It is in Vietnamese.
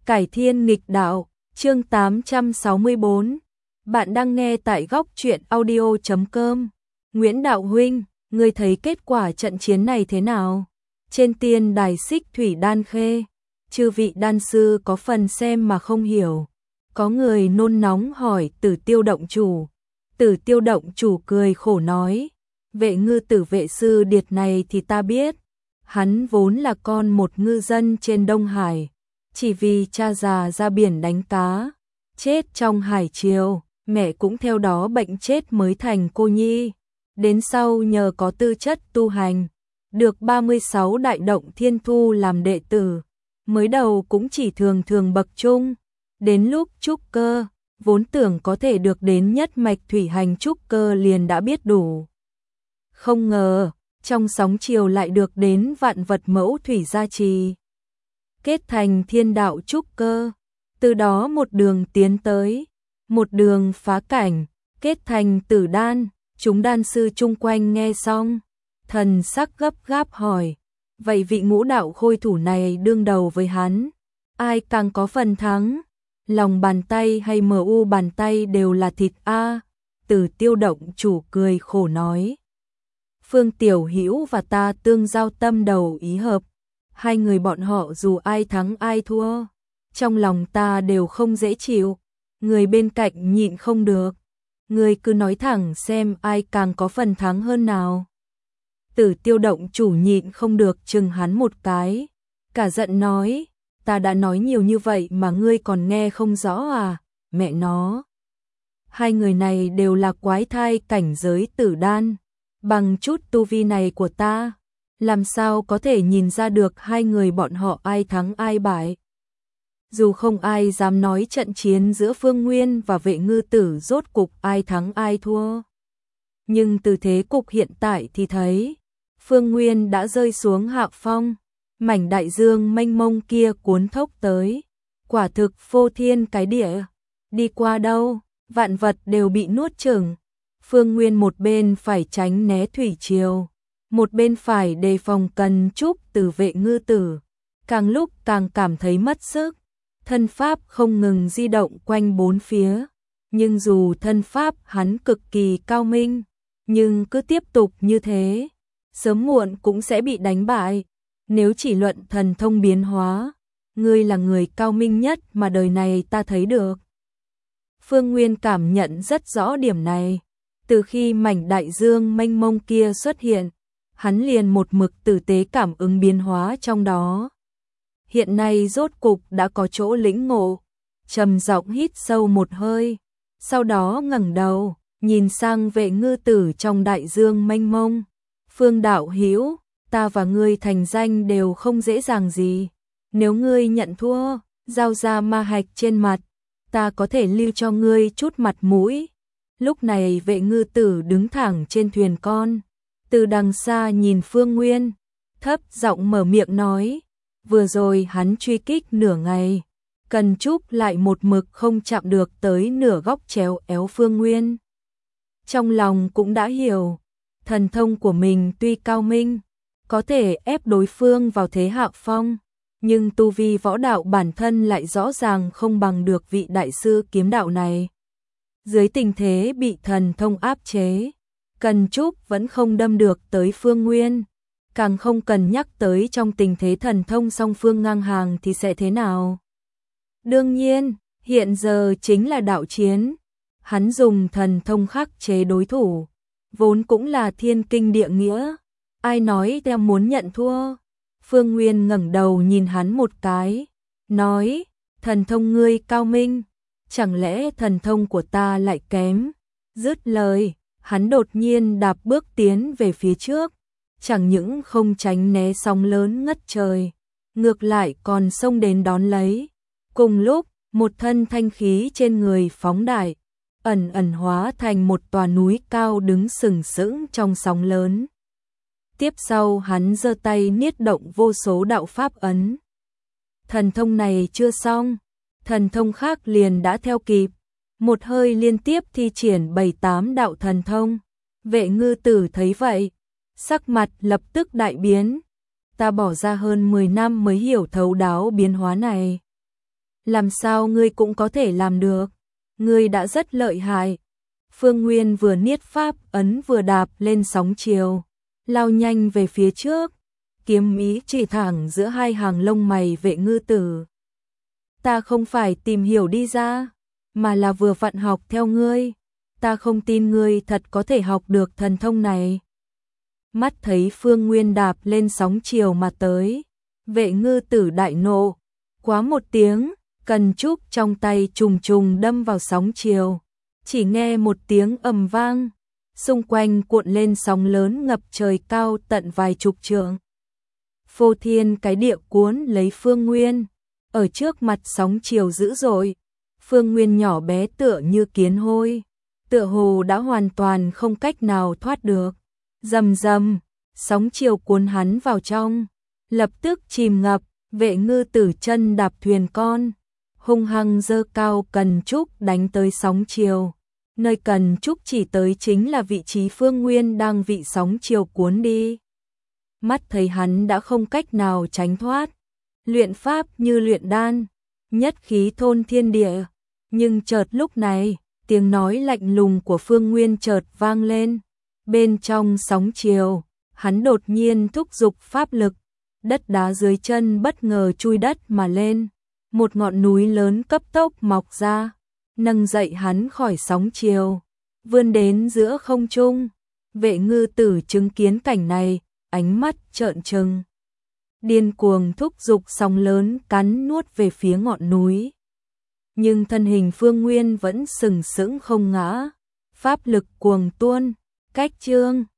Cải thiên nghịch đạo, chương 864. Bạn đang nghe tại góc truyện audio.com. Nguyễn Đạo Huynh, ngươi thấy kết quả trận chiến này thế nào? Trên tiên đài Xích Thủy Đan Khê, chư vị đan sư có phần xem mà không hiểu. Có người nôn nóng hỏi Tử Tiêu động chủ. Tử Tiêu động chủ cười khổ nói, Vệ Ngư Tử Vệ sư Điệt này thì ta biết. Hắn vốn là con một ngư dân trên Đông Hải, chỉ vì cha già ra biển đánh cá, chết trong hải triều, mẹ cũng theo đó bệnh chết mới thành cô nhi. Đến sau nhờ có tư chất tu hành, được 36 đại động thiên thu làm đệ tử, mới đầu cũng chỉ thường thường bậc trung. Đến lúc trúc cơ, vốn tưởng có thể được đến nhất mạch thủy hành trúc cơ liền đã biết đủ. Không ngờ, trong sóng chiều lại được đến vạn vật mẫu thủy gia trì, kết thành thiên đạo trúc cơ, từ đó một đường tiến tới, một đường phá cảnh, kết thành tử đan. Chúng đan sư chung quanh nghe xong, thần sắc gấp gáp hỏi, vậy vị ngũ đạo khôi thủ này đương đầu với hắn, ai càng có phần thắng? Lòng bàn tay hay mu bàn tay đều là thịt a. Tử Tiêu động chủ cười khổ nói, Phương Tiểu Hữu và ta tương giao tâm đầu ý hợp, hai người bọn họ dù ai thắng ai thua, trong lòng ta đều không dễ chịu. Người bên cạnh nhịn không được, người cứ nói thẳng xem ai càng có phần thắng hơn nào. Tử Tiêu động chủ nhịn không được chừng hắn một cái, cả giận nói, ta đã nói nhiều như vậy mà ngươi còn nghe không rõ à, mẹ nó. Hai người này đều là quái thai cảnh giới tử đan, bằng chút tu vi này của ta, làm sao có thể nhìn ra được hai người bọn họ ai thắng ai bại. Dù không ai dám nói trận chiến giữa Phương Nguyên và Vệ Ngư Tử rốt cục ai thắng ai thua, nhưng từ thế cục hiện tại thì thấy, Phương Nguyên đã rơi xuống hạ phong, mảnh đại dương mênh mông kia cuốn thốc tới, quả thực phô thiên cái địa, đi qua đâu, vạn vật đều bị nuốt chửng. Phương Nguyên một bên phải tránh né thủy triều, một bên phải đề phòng cần trúc từ Vệ Ngư Tử, càng lúc càng cảm thấy mất sức. Thân pháp không ngừng di động quanh bốn phía, nhưng dù thân pháp hắn cực kỳ cao minh, nhưng cứ tiếp tục như thế, sớm muộn cũng sẽ bị đánh bại. Nếu chỉ luận thần thông biến hóa, ngươi là người cao minh nhất mà đời này ta thấy được. Phương Nguyên cảm nhận rất rõ điểm này, từ khi mảnh đại dương mênh mông kia xuất hiện, hắn liền một mực tử tế cảm ứng biến hóa trong đó. Hiện nay rốt cục đã có chỗ lĩnh ngộ, trầm giọng hít sâu một hơi, sau đó ngẩng đầu, nhìn sang Vệ Ngư Tử trong đại dương mênh mông. Phương đạo hữu, ta và ngươi thành danh đều không dễ dàng gì, nếu ngươi nhận thua, giao ra ma hạch trên mặt, ta có thể lưu cho ngươi chút mặt mũi. Lúc này Vệ Ngư Tử đứng thẳng trên thuyền con, từ đằng xa nhìn Phương Nguyên, thấp giọng mở miệng nói, vừa rồi hắn truy kích nửa ngày, cần trúc lại một mực không chạm được tới nửa góc chéo éo Phương Nguyên. Trong lòng cũng đã hiểu, thần thông của mình tuy cao minh, có thể ép đối phương vào thế hạ phong, nhưng tu vi võ đạo bản thân lại rõ ràng không bằng được vị đại sư kiếm đạo này. Dưới tình thế bị thần thông áp chế, cần trúc vẫn không đâm được tới Phương Nguyên, càng không cần nhắc tới trong tình thế thần thông song phương ngang hàng thì sẽ thế nào. Đương nhiên, hiện giờ chính là đạo chiến, hắn dùng thần thông khắc chế đối thủ, vốn cũng là thiên kinh địa nghĩa, ai nói ta muốn nhận thua. Phương Nguyên ngẩng đầu nhìn hắn một cái, nói, thần thông ngươi cao minh, chẳng lẽ thần thông của ta lại kém? Dứt lời, hắn đột nhiên đạp bước tiến về phía trước, chẳng những không tránh né sóng lớn ngất trời, ngược lại còn xông đến đón lấy. Cùng lúc, một thân thanh khí trên người phóng đại, ẩn ẩn hóa thành một tòa núi cao đứng sừng sững trong sóng lớn. Tiếp sau hắn giơ tay niết động vô số đạo pháp ấn. Thần thông này chưa xong, thần thông khác liền đã theo kịp, một hơi liên tiếp thi triển 7-8 đạo thần thông. Vệ Ngư Tử thấy vậy, sắc mặt lập tức đại biến, ta bỏ ra hơn 10 năm mới hiểu thấu đáo biến hóa này. Làm sao ngươi cũng có thể làm được? Ngươi đã rất lợi hại. Phương Nguyên vừa niết pháp ấn vừa đạp lên sóng chiều, lao nhanh về phía trước, kiếm ý chỉ thẳng giữa hai hàng lông mày Vệ Ngư Tử. Ta không phải tìm hiểu đi ra, mà là vừa vặn học theo ngươi. Ta không tin ngươi thật có thể học được thần thông này. Mắt thấy Phương Nguyên đạp lên sóng chiều mà tới, Vệ Ngư Tử đại nộ, quá một tiếng, cần trúc trong tay trùng trùng đâm vào sóng chiều. Chỉ nghe một tiếng ầm vang, xung quanh cuộn lên sóng lớn ngập trời cao tận vài chục trượng. Phô thiên cái địa cuốn lấy Phương Nguyên, ở trước mặt sóng chiều dữ dội, Phương Nguyên nhỏ bé tựa như kiến hôi, tựa hồ đã hoàn toàn không cách nào thoát được. Rầm rầm, sóng chiều cuốn hắn vào trong, lập tức chìm ngập. Vệ Ngư Tử chân đạp thuyền con, hung hăng giơ cao cần trúc đánh tới sóng chiều. Nơi cần trúc chỉ tới chính là vị trí Phương Nguyên đang bị sóng chiều cuốn đi. Mắt thấy hắn đã không cách nào tránh thoát, luyện pháp như luyện đan, nhất khí thôn thiên địa. Nhưng chợt lúc này, tiếng nói lạnh lùng của Phương Nguyên chợt vang lên. Bên trong sóng chiều, hắn đột nhiên thúc giục pháp lực, đất đá dưới chân bất ngờ chui đất mà lên. Một ngọn núi lớn cấp tốc mọc ra, nâng dậy hắn khỏi sóng chiều, vươn đến giữa không trung. Vệ Ngư Tử chứng kiến cảnh này, ánh mắt trợn trừng, điên cuồng thúc giục sóng lớn cắn nuốt về phía ngọn núi. Nhưng thân hình Phương Nguyên vẫn sừng sững không ngã, pháp lực cuồng tuôn, cách chương